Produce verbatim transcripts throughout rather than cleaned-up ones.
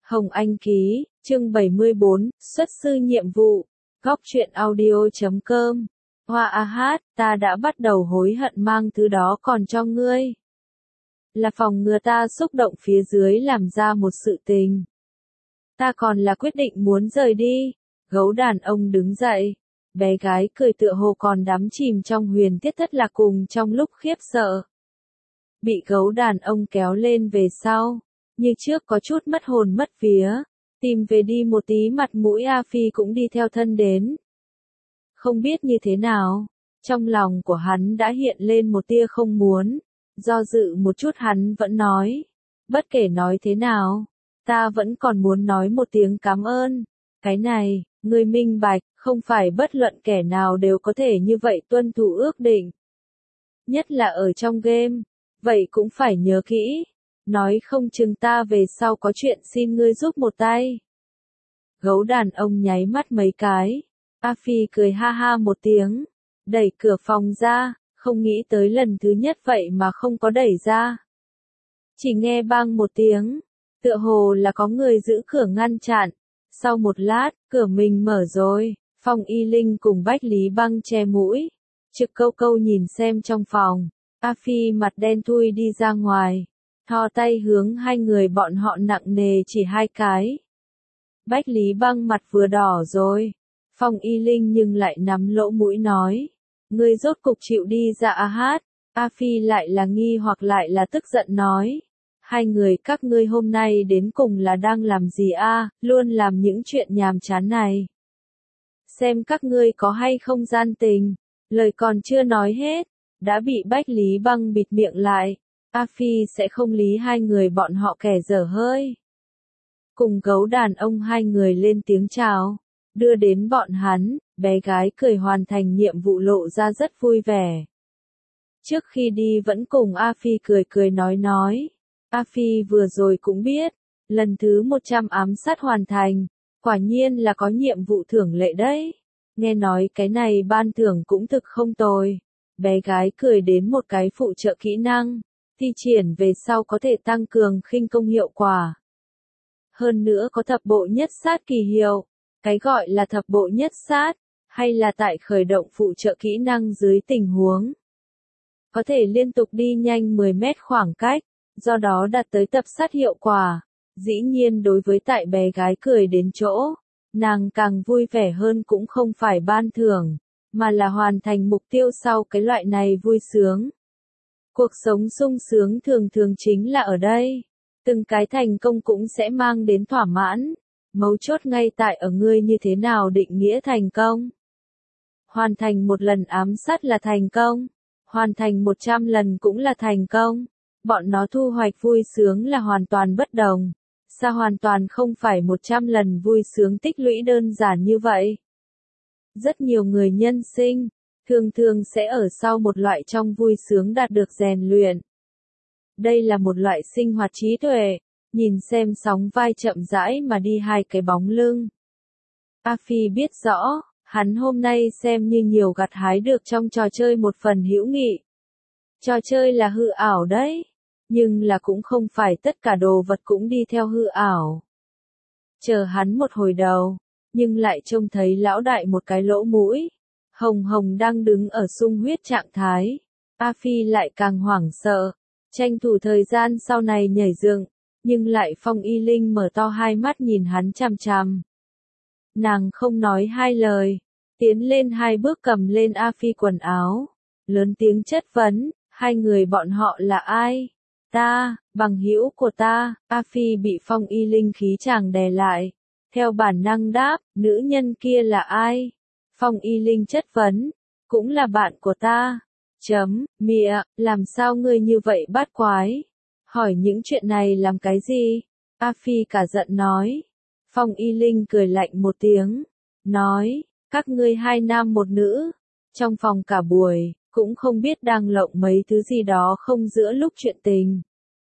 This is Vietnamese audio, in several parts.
Hồng Anh ký, chương bảy mươi bốn, xuất sư nhiệm vụ, góc truyện audio chấm com. Hoa a hát, ta đã bắt đầu hối hận mang thứ đó còn cho ngươi. Là phòng ngừa ta xúc động phía dưới làm ra một sự tình. Ta còn là quyết định muốn rời đi. Gấu đàn ông đứng dậy. Bé gái cười tựa hồ còn đắm chìm trong huyền tiết thất lạc cùng trong lúc khiếp sợ. Bị gấu đàn ông kéo lên về sau. Như trước có chút mất hồn mất vía. Tìm về đi một tí mặt mũi A Phi cũng đi theo thân đến. Không biết như thế nào. Trong lòng của hắn đã hiện lên một tia không muốn. Do dự một chút hắn vẫn nói. Bất kể nói thế nào. Ta vẫn còn muốn nói một tiếng cảm ơn. Cái này, ngươi minh bạch, không phải bất luận kẻ nào đều có thể như vậy tuân thủ ước định. Nhất là ở trong game. Vậy cũng phải nhớ kỹ. Nói không chừng ta về sau có chuyện xin ngươi giúp một tay. Gấu đàn ông nháy mắt mấy cái. A Phi cười ha ha một tiếng. Đẩy cửa phòng ra. Không nghĩ tới lần thứ nhất vậy mà không có đẩy ra. Chỉ nghe bang một tiếng. Tựa hồ là có người giữ cửa ngăn chặn. Sau một lát, cửa mình mở rồi. Phong Y Linh cùng Bách Lý Băng che mũi. Trực câu câu nhìn xem trong phòng. A Phi mặt đen thui đi ra ngoài. Thò tay hướng hai người bọn họ nặng nề chỉ hai cái. Bách Lý Băng mặt vừa đỏ rồi. Phong Y Linh nhưng lại nắm lỗ mũi nói. Ngươi rốt cục chịu đi ra a hát. A Phi lại là nghi hoặc lại là tức giận nói. Hai người các ngươi hôm nay đến cùng là đang làm gì a? Luôn làm những chuyện nhàm chán này. Xem các ngươi có hay không gian tình. Lời còn chưa nói hết. Đã bị Bách Lý Băng bịt miệng lại. A Phi sẽ không lý hai người bọn họ kẻ dở hơi. Cùng gấu đàn ông hai người lên tiếng chào. Đưa đến bọn hắn, bé gái cười hoàn thành nhiệm vụ lộ ra rất vui vẻ. Trước khi đi vẫn cùng A Phi cười cười nói nói. A Phi vừa rồi cũng biết, lần thứ một trăm ám sát hoàn thành, quả nhiên là có nhiệm vụ thưởng lệ đấy. Nghe nói cái này ban thưởng cũng thực không tồi. Bé gái cười đến một cái phụ trợ kỹ năng, thi triển về sau có thể tăng cường khinh công hiệu quả. Hơn nữa có thập bộ nhất sát kỳ hiệu. Cái gọi là thập bộ nhất sát, hay là tại khởi động phụ trợ kỹ năng dưới tình huống. Có thể liên tục đi nhanh mười mét khoảng cách, do đó đạt tới tập sát hiệu quả. Dĩ nhiên đối với tại bé gái cười đến chỗ, nàng càng vui vẻ hơn cũng không phải ban thưởng, mà là hoàn thành mục tiêu sau cái loại này vui sướng. Cuộc sống sung sướng thường thường chính là ở đây. Từng cái thành công cũng sẽ mang đến thỏa mãn. Mấu chốt ngay tại ở ngươi như thế nào định nghĩa thành công. Hoàn thành một lần ám sát là thành công. Hoàn thành một trăm lần cũng là thành công. Bọn nó thu hoạch vui sướng là hoàn toàn bất đồng. Sao hoàn toàn không phải một trăm lần vui sướng tích lũy đơn giản như vậy. Rất nhiều người nhân sinh, thường thường sẽ ở sau một loại trong vui sướng đạt được rèn luyện. Đây là một loại sinh hoạt trí tuệ. Nhìn xem sóng vai chậm rãi mà đi hai cái bóng lưng. A Phi biết rõ, hắn hôm nay xem như nhiều gặt hái được trong trò chơi một phần hữu nghị. Trò chơi là hư ảo đấy, nhưng là cũng không phải tất cả đồ vật cũng đi theo hư ảo. Chờ hắn một hồi đầu, nhưng lại trông thấy lão đại một cái lỗ mũi. Hồng Hồng đang đứng ở sung huyết trạng thái. A Phi lại càng hoảng sợ, tranh thủ thời gian sau này nhảy dựng. Nhưng lại Phong Y Linh mở to hai mắt nhìn hắn chằm chằm. Nàng không nói hai lời. Tiến lên hai bước cầm lên A Phi quần áo. Lớn tiếng chất vấn, hai người bọn họ là ai? Ta, bằng hữu của ta. A Phi bị Phong Y Linh khí chàng đè lại. Theo bản năng đáp, nữ nhân kia là ai? Phong Y Linh chất vấn, cũng là bạn của ta. Chấm, mịa, làm sao ngươi như vậy bát quái? Hỏi những chuyện này làm cái gì? A Phi cả giận nói. Phong Y Linh cười lạnh một tiếng. Nói, các ngươi hai nam một nữ. Trong phòng cả buổi, cũng không biết đang lộng mấy thứ gì đó không giữa lúc chuyện tình.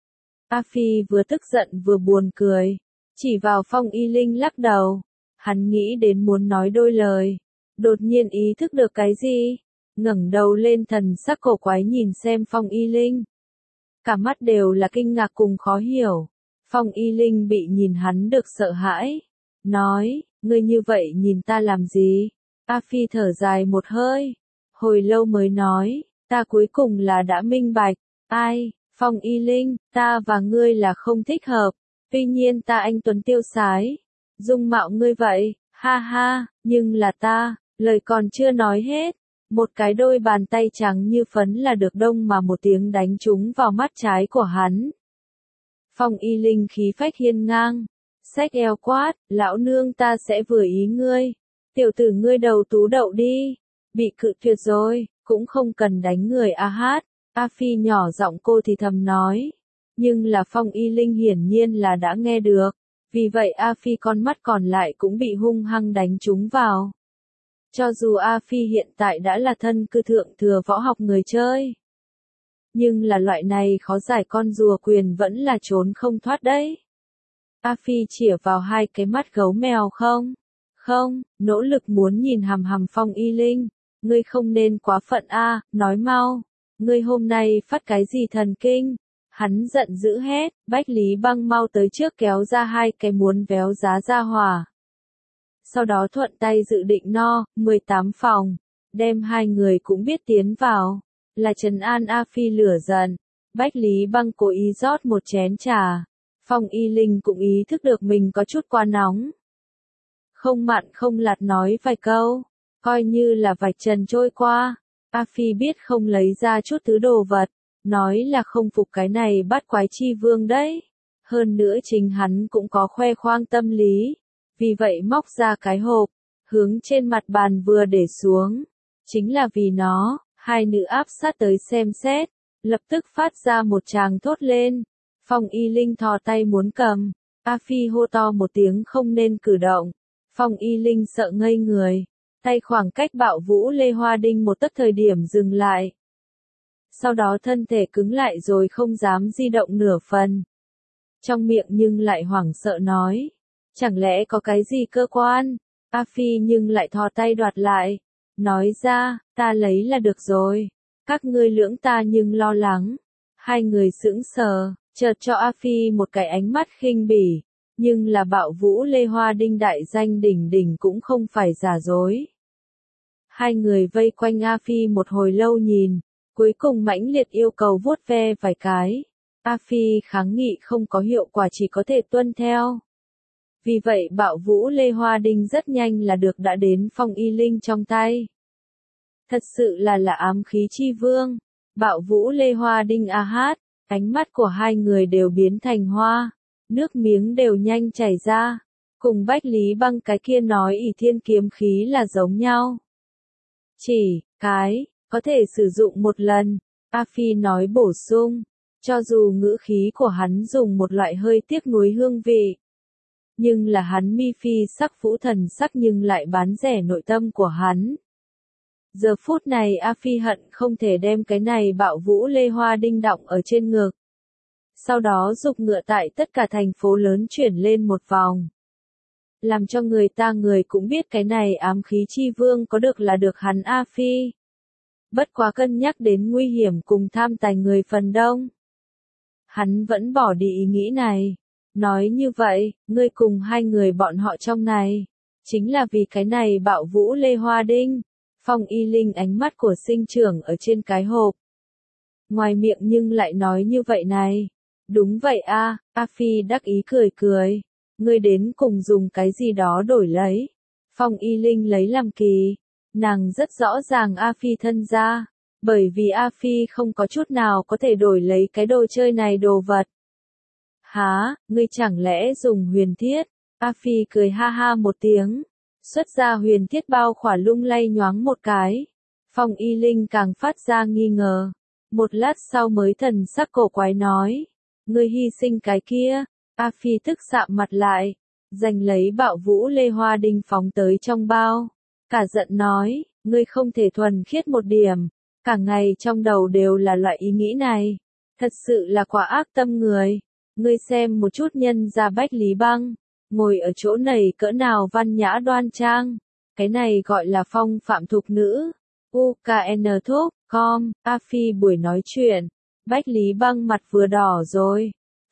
A Phi vừa tức giận vừa buồn cười. Chỉ vào Phong Y Linh lắc đầu. Hắn nghĩ đến muốn nói đôi lời. Đột nhiên ý thức được cái gì? Ngẩng đầu lên thần sắc cổ quái nhìn xem Phong Y Linh. Cả mắt đều là kinh ngạc cùng khó hiểu. Phong Y Linh bị nhìn hắn được sợ hãi. Nói, ngươi như vậy nhìn ta làm gì? A Phi thở dài một hơi. Hồi lâu mới nói, ta cuối cùng là đã minh bạch. Ai, Phong Y Linh, ta và ngươi là không thích hợp. Tuy nhiên ta anh tuấn tiêu sái. Dung mạo ngươi vậy, ha ha, nhưng là ta, lời còn chưa nói hết. Một cái đôi bàn tay trắng như phấn là được đông mà một tiếng đánh trúng vào mắt trái của hắn. Phong Y Linh khí phách hiên ngang, xách eo quát, lão nương ta sẽ vừa ý ngươi. Tiểu tử ngươi đầu tú đậu đi. Bị cự tuyệt rồi, cũng không cần đánh người a hát. A Phi nhỏ giọng cô thì thầm nói. Nhưng là Phong Y Linh hiển nhiên là đã nghe được. Vì vậy A Phi con mắt còn lại cũng bị hung hăng đánh trúng vào. Cho dù A Phi hiện tại đã là thân cư thượng thừa võ học người chơi. Nhưng là loại này khó giải con rùa quyền vẫn là trốn không thoát đấy. A Phi chĩa vào hai cái mắt gấu mèo không? Không, nỗ lực muốn nhìn hằm hằm Phong Y Linh. Ngươi không nên quá phận a, nói mau. Ngươi hôm nay phát cái gì thần kinh? Hắn giận dữ hét, Bách Lý Băng mau tới trước kéo ra hai cái muốn véo giá ra hỏa. Sau đó thuận tay dự định no, mười tám phòng, đem hai người cũng biết tiến vào, là trấn an A Phi lửa giận. Bách Lý Băng cố ý rót một chén trà, Phong Y Linh cũng ý thức được mình có chút quá nóng. Không mặn không lạt nói vài câu, coi như là vạch trần trôi qua. A Phi biết không lấy ra chút thứ đồ vật, nói là không phục cái này bắt quái chi vương đấy. Hơn nữa chính hắn cũng có khoe khoang tâm lý. Vì vậy móc ra cái hộp, hướng trên mặt bàn vừa để xuống. Chính là vì nó, hai nữ áp sát tới xem xét, lập tức phát ra một tràng thốt lên. Phong Y Linh thò tay muốn cầm, A Phi hô to một tiếng không nên cử động. Phong Y Linh sợ ngây người, tay khoảng cách Bạo Vũ Lê Hoa Đinh một tấc thời điểm dừng lại. Sau đó thân thể cứng lại rồi không dám di động nửa phần. Trong miệng nhưng lại hoảng sợ nói. Chẳng lẽ có cái gì cơ quan? A Phi nhưng lại thò tay đoạt lại. Nói ra, ta lấy là được rồi. Các ngươi lưỡng ta nhưng lo lắng. Hai người sững sờ, chợt cho A Phi một cái ánh mắt khinh bỉ. Nhưng là Bạo Vũ Lê Hoa Đinh đại danh đỉnh đỉnh cũng không phải giả dối. Hai người vây quanh A Phi một hồi lâu nhìn. Cuối cùng mãnh liệt yêu cầu vuốt ve vài cái. A Phi kháng nghị không có hiệu quả chỉ có thể tuân theo. Vì vậy Bạo Vũ Lê Hoa Đinh rất nhanh là được đã đến Phong Y Linh trong tay. Thật sự là là ám khí chi vương. Bạo Vũ Lê Hoa Đinh a hát, ánh mắt của hai người đều biến thành hoa. Nước miếng đều nhanh chảy ra. Cùng Bách Lý Băng cái kia nói ỷ thiên kiếm khí là giống nhau. Chỉ, cái, có thể sử dụng một lần. A Phi nói bổ sung. Cho dù ngữ khí của hắn dùng một loại hơi tiếc nuối hương vị. Nhưng là hắn mi phi sắc vũ thần sắc nhưng lại bán rẻ nội tâm của hắn. Giờ phút này A Phi hận không thể đem cái này Bạo Vũ Lê Hoa Đinh đọng ở trên ngực. Sau đó dục ngựa tại tất cả thành phố lớn chuyển lên một vòng. Làm cho người ta người cũng biết cái này ám khí chi vương có được là được hắn A Phi. Bất quá cân nhắc đến nguy hiểm cùng tham tài người phần đông. Hắn vẫn bỏ đi ý nghĩ này. Nói như vậy, ngươi cùng hai người bọn họ trong này, chính là vì cái này Bạo Vũ Lê Hoa Đinh. Phong Y Linh ánh mắt của sinh trưởng ở trên cái hộp. Ngoài miệng nhưng lại nói như vậy này. Đúng vậy a, A Phi đắc ý cười cười. Ngươi đến cùng dùng cái gì đó đổi lấy. Phong Y Linh lấy làm kỳ. Nàng rất rõ ràng A Phi thân ra. Bởi vì A Phi không có chút nào có thể đổi lấy cái đồ chơi này đồ vật. Hả, ngươi chẳng lẽ dùng huyền thiết? A Phi cười ha ha một tiếng. Xuất ra huyền thiết bao khỏa lung lay nhoáng một cái. Phong Y Linh càng phát ra nghi ngờ. Một lát sau mới thần sắc cổ quái nói. Ngươi hy sinh cái kia. A Phi tức sạm mặt lại. Giành lấy Bạo Vũ Lê Hoa Đinh phóng tới trong bao. Cả giận nói. Ngươi không thể thuần khiết một điểm. Cả ngày trong đầu đều là loại ý nghĩ này. Thật sự là quả ác tâm người. Ngươi xem một chút nhân gia Bách Lý Băng. Ngồi ở chỗ này cỡ nào văn nhã đoan trang. Cái này gọi là phong phạm thục nữ. u ca en thúc, com, A Phi buổi nói chuyện. Bách Lý Băng mặt vừa đỏ rồi.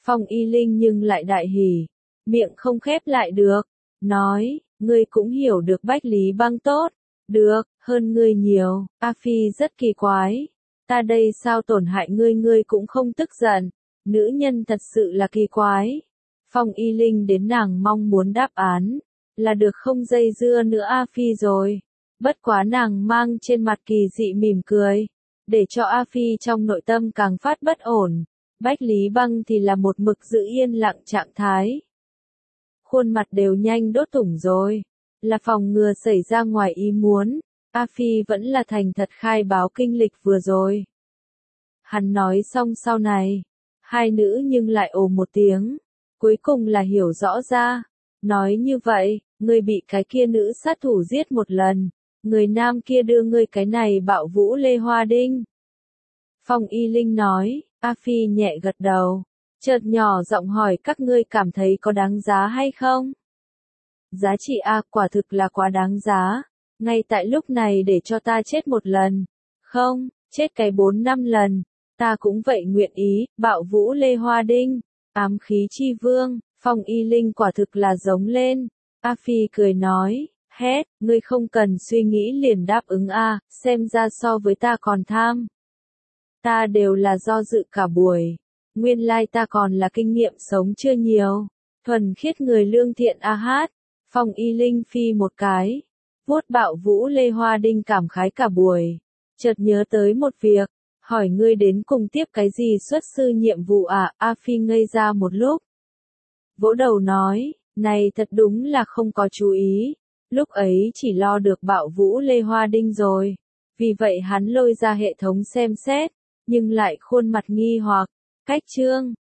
Phong Y Linh nhưng lại đại hỉ, miệng không khép lại được, nói, ngươi cũng hiểu được Bách Lý Băng tốt, được, hơn ngươi nhiều, A Phi rất kỳ quái, ta đây sao tổn hại ngươi ngươi cũng không tức giận, nữ nhân thật sự là kỳ quái. Phong Y Linh đến nàng mong muốn đáp án, là được không dây dưa nữa A Phi rồi, bất quá nàng mang trên mặt kỳ dị mỉm cười, để cho A Phi trong nội tâm càng phát bất ổn. Bách Lý Băng thì là một mực giữ yên lặng trạng thái. Khuôn mặt đều nhanh đốt thủng rồi, là phòng ngừa xảy ra ngoài ý muốn, A Phi vẫn là thành thật khai báo kinh lịch vừa rồi. Hắn nói xong sau này, hai nữ nhưng lại ồ một tiếng, cuối cùng là hiểu rõ ra, nói như vậy, ngươi bị cái kia nữ sát thủ giết một lần, người nam kia đưa ngươi cái này bạo vũ Lê Hoa Đinh. Phong Y Linh nói, A Phi nhẹ gật đầu, chợt nhỏ giọng hỏi các ngươi cảm thấy có đáng giá hay không? Giá trị A quả thực là quá đáng giá, ngay tại lúc này để cho ta chết một lần, không, chết cái bốn năm lần, ta cũng vậy nguyện ý, bạo vũ Lê Hoa Đinh, ám khí chi vương, Phong Y Linh quả thực là giống lên, A Phi cười nói, hét, ngươi không cần suy nghĩ liền đáp ứng A, xem ra so với ta còn tham. Ta đều là do dự cả buổi, nguyên lai ta còn là kinh nghiệm sống chưa nhiều, thuần khiết người lương thiện a hát, Phong Y Linh phi một cái, vuốt bạo vũ Lê Hoa Đinh cảm khái cả buổi, chợt nhớ tới một việc, hỏi ngươi đến cùng tiếp cái gì xuất sư nhiệm vụ à, A Phi ngây ra một lúc, vỗ đầu nói, này thật đúng là không có chú ý, lúc ấy chỉ lo được bạo vũ Lê Hoa Đinh rồi, vì vậy hắn lôi ra hệ thống xem xét, nhưng lại khuôn mặt nghi hoặc, cách chương.